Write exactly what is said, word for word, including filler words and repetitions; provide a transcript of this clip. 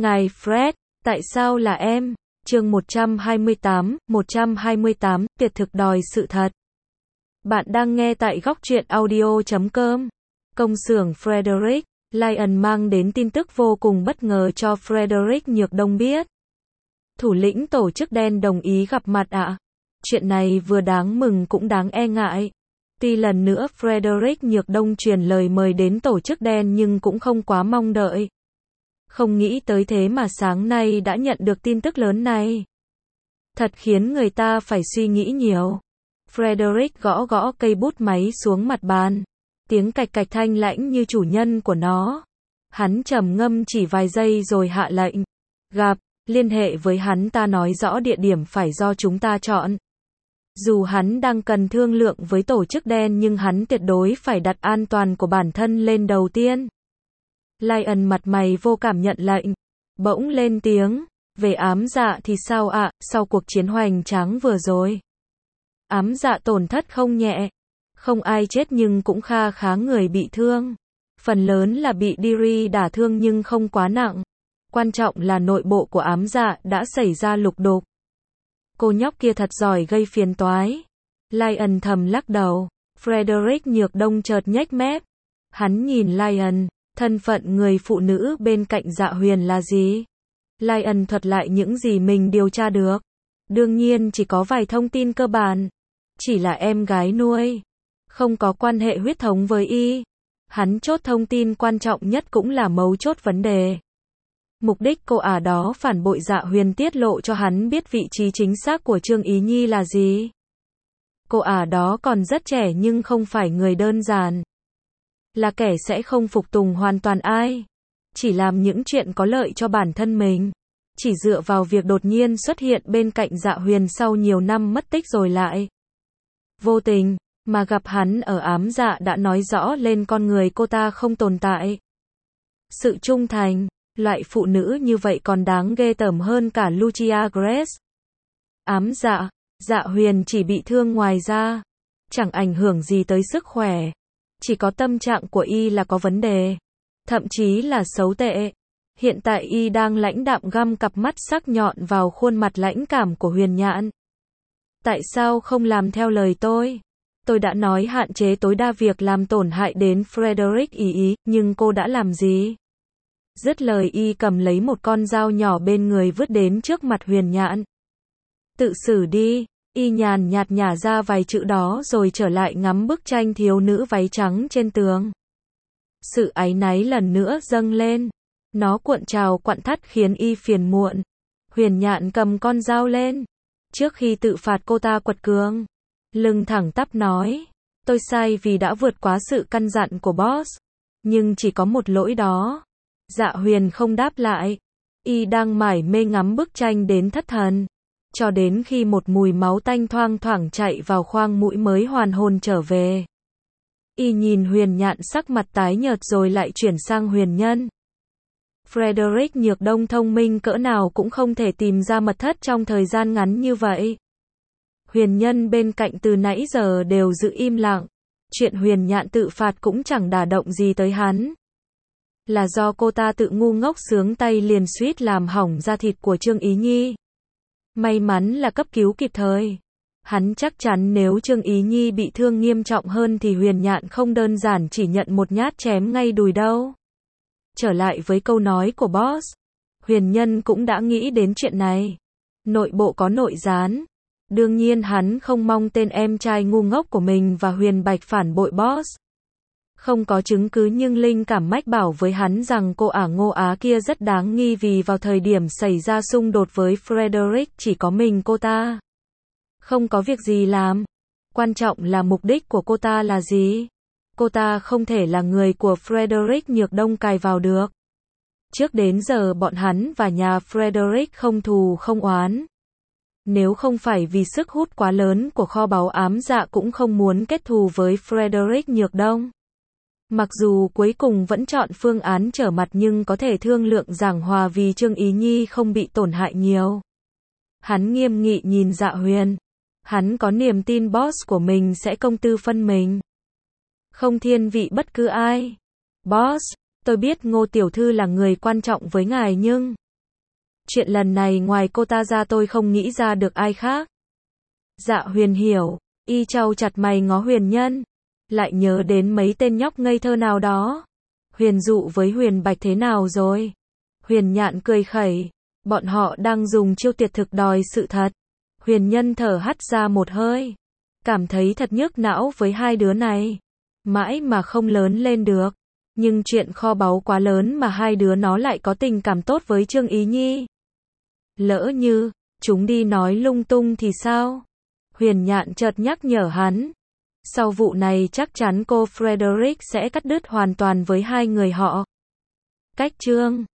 Ngài Fred, tại sao là em? Chương một trăm hai mươi tám, một trăm hai mươi tám, tuyệt thực đòi sự thật. Bạn đang nghe tại góc truyện audio chấm com. Công xưởng Frederick, Lyon mang đến tin tức vô cùng bất ngờ cho Frederick Nhược Đông biết. Thủ lĩnh tổ chức đen đồng ý gặp mặt ạ. À? Chuyện này vừa đáng mừng cũng đáng e ngại. Tuy lần nữa Frederick Nhược Đông truyền lời mời đến tổ chức đen nhưng cũng không quá mong đợi. Không nghĩ tới thế mà sáng nay đã nhận được tin tức lớn này. Thật khiến người ta phải suy nghĩ nhiều. Frederick gõ gõ cây bút máy xuống mặt bàn. Tiếng cạch cạch thanh lãnh như chủ nhân của nó. Hắn trầm ngâm chỉ vài giây rồi hạ lệnh. Gặp, liên hệ với hắn ta nói rõ địa điểm phải do chúng ta chọn. Dù hắn đang cần thương lượng với tổ chức đen nhưng hắn tuyệt đối phải đặt an toàn của bản thân lên đầu tiên. Lyon mặt mày vô cảm nhận lệnh. Bỗng lên tiếng. Về ám dạ thì sao ạ, à, sau cuộc chiến hoành tráng vừa rồi. Ám dạ tổn thất không nhẹ. Không ai chết nhưng cũng kha khá người bị thương. Phần lớn là bị Diri đả thương nhưng không quá nặng. Quan trọng là nội bộ của ám dạ đã xảy ra lục đục. Cô nhóc kia thật giỏi gây phiền toái. Lyon thầm lắc đầu. Frederick Nhược Đông chợt nhếch mép. Hắn nhìn Lyon. Thân phận người phụ nữ bên cạnh Dạ Huyền là gì? Lyon thuật lại những gì mình điều tra được. Đương nhiên chỉ có vài thông tin cơ bản. Chỉ là em gái nuôi. Không có quan hệ huyết thống với y. Hắn chốt thông tin quan trọng nhất cũng là mấu chốt vấn đề. Mục đích cô ả đó phản bội Dạ Huyền tiết lộ cho hắn biết vị trí chính xác của Trương Ý Nhi là gì. Cô ả đó còn rất trẻ nhưng không phải người đơn giản. Là kẻ sẽ không phục tùng hoàn toàn ai. Chỉ làm những chuyện có lợi cho bản thân mình. Chỉ dựa vào việc đột nhiên xuất hiện bên cạnh Dạ Huyền sau nhiều năm mất tích rồi lại. Vô tình, mà gặp hắn ở ám dạ đã nói rõ lên con người cô ta không tồn tại. Sự trung thành, loại phụ nữ như vậy còn đáng ghê tởm hơn cả Lucia Grace. Ám dạ, Dạ Huyền chỉ bị thương ngoài ra. Chẳng ảnh hưởng gì tới sức khỏe. Chỉ có tâm trạng của y là có vấn đề. Thậm chí là xấu tệ. Hiện tại y đang lãnh đạm găm cặp mắt sắc nhọn vào khuôn mặt lãnh cảm của Huyền Nhạn. Tại sao không làm theo lời tôi? Tôi đã nói hạn chế tối đa việc làm tổn hại đến Frederick ý ý, nhưng cô đã làm gì? Dứt lời y cầm lấy một con dao nhỏ bên người vứt đến trước mặt Huyền Nhạn. Tự xử đi. Y nhàn nhạt nhả ra vài chữ đó rồi trở lại ngắm bức tranh thiếu nữ váy trắng trên tường. Sự áy náy lần nữa dâng lên. Nó cuộn trào quặn thắt khiến y phiền muộn. Huyền Nhạn cầm con dao lên. Trước khi tự phạt cô ta quật cường. Lưng thẳng tắp nói. Tôi sai vì đã vượt quá sự căn dặn của boss. Nhưng chỉ có một lỗi đó. Dạ Huyền không đáp lại. Y đang mải mê ngắm bức tranh đến thất thần. Cho đến khi một mùi máu tanh thoang thoảng chạy vào khoang mũi mới hoàn hồn trở về. Y nhìn Huyền Nhạn sắc mặt tái nhợt rồi lại chuyển sang Huyền Nhân. Frederick Nhược Đông thông minh cỡ nào cũng không thể tìm ra mật thất trong thời gian ngắn như vậy. Huyền Nhân bên cạnh từ nãy giờ đều giữ im lặng. Chuyện Huyền Nhạn tự phạt cũng chẳng đả động gì tới hắn. Là do cô ta tự ngu ngốc sướng tay liền suýt làm hỏng da thịt của Trương Ý Nhi. May mắn là cấp cứu kịp thời. Hắn chắc chắn nếu Trương Ý Nhi bị thương nghiêm trọng hơn thì Huyền Nhạn không đơn giản chỉ nhận một nhát chém ngay đùi đâu. Trở lại với câu nói của boss. Huyền Nhân cũng đã nghĩ đến chuyện này. Nội bộ có nội gián. Đương nhiên hắn không mong tên em trai ngu ngốc của mình và Huyền Bạch phản bội boss. Không có chứng cứ nhưng linh cảm mách bảo với hắn rằng cô ả Ngô Á kia rất đáng nghi vì vào thời điểm xảy ra xung đột với Frederick chỉ có mình cô ta. Không có việc gì làm. Quan trọng là mục đích của cô ta là gì? Cô ta không thể là người của Frederick Nhược Đông cài vào được. Trước đến giờ bọn hắn và nhà Frederick không thù không oán. Nếu không phải vì sức hút quá lớn của kho báu ám dạ cũng không muốn kết thù với Frederick Nhược Đông. Mặc dù cuối cùng vẫn chọn phương án trở mặt nhưng có thể thương lượng giảng hòa vì Trương Ý Nhi không bị tổn hại nhiều. Hắn nghiêm nghị nhìn Dạ Huyền. Hắn có niềm tin boss của mình sẽ công tư phân mình. Không thiên vị bất cứ ai. Boss, tôi biết Ngô tiểu thư là người quan trọng với ngài nhưng Chuyện lần này ngoài cô ta ra tôi không nghĩ ra được ai khác. Dạ Huyền hiểu, y chau chặt mày ngó Huyền Nhân. Lại nhớ đến mấy tên nhóc ngây thơ nào đó. Huyền Dụ với Huyền Bạch thế nào rồi? Huyền Nhạn cười khẩy. Bọn họ đang dùng chiêu tuyệt thực đòi sự thật. Huyền Nhân thở hắt ra một hơi. Cảm thấy thật nhức não với hai đứa này. Mãi mà không lớn lên được. Nhưng chuyện kho báu quá lớn mà hai đứa nó lại có tình cảm tốt với Trương Ý Nhi. Lỡ như, chúng đi nói lung tung thì sao? Huyền Nhạn chợt nhắc nhở hắn. Sau vụ này chắc chắn cô Frederick sẽ cắt đứt hoàn toàn với hai người họ. Cách Trương